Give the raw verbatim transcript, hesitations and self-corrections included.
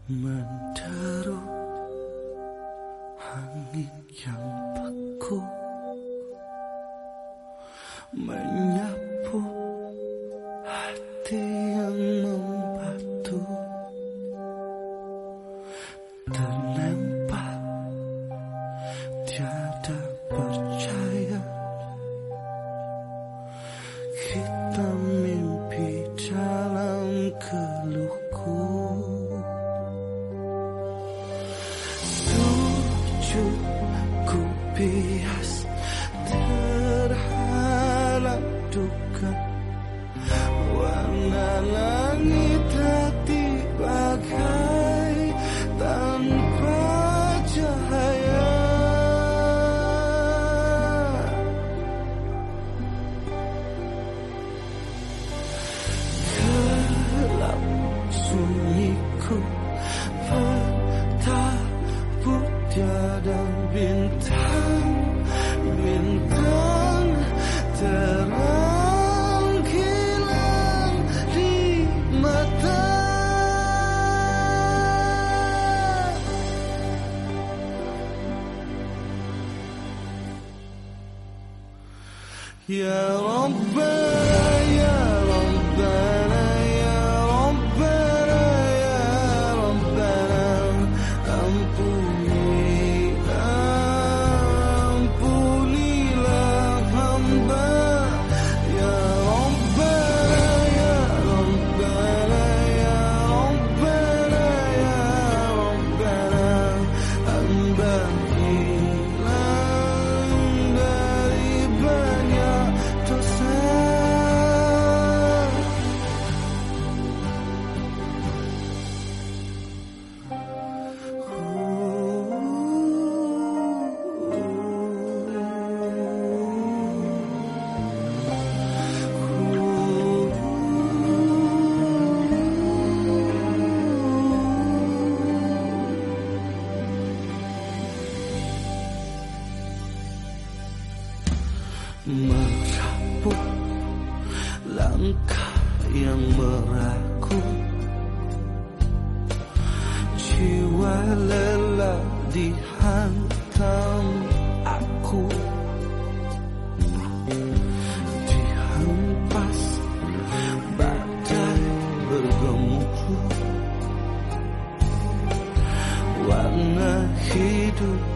Menderu angin yang beku, menyapu hati yang membatu, terlempar tiada percaya. Kita mimpi dalam keluhku, sujud ku bias terhalang duka. Warna langit hati bagai tanpa cahaya. Gelap sunyiku, petaka tiada bintang, bintang terang hilang di mata. Ya Rabbana, ya Rabbana, ya Rabbana, ya Rabbana, ampuni, ampunilah hamba. Ya Rabbana, ya Rabbana, ya Rabbana, ya Rabbana, hamba hilang dari banyak dosa. Merapuh langkah yang meragu, jiwa lelah dihantam aku, dihempas badai bergemuruh. Warna hidup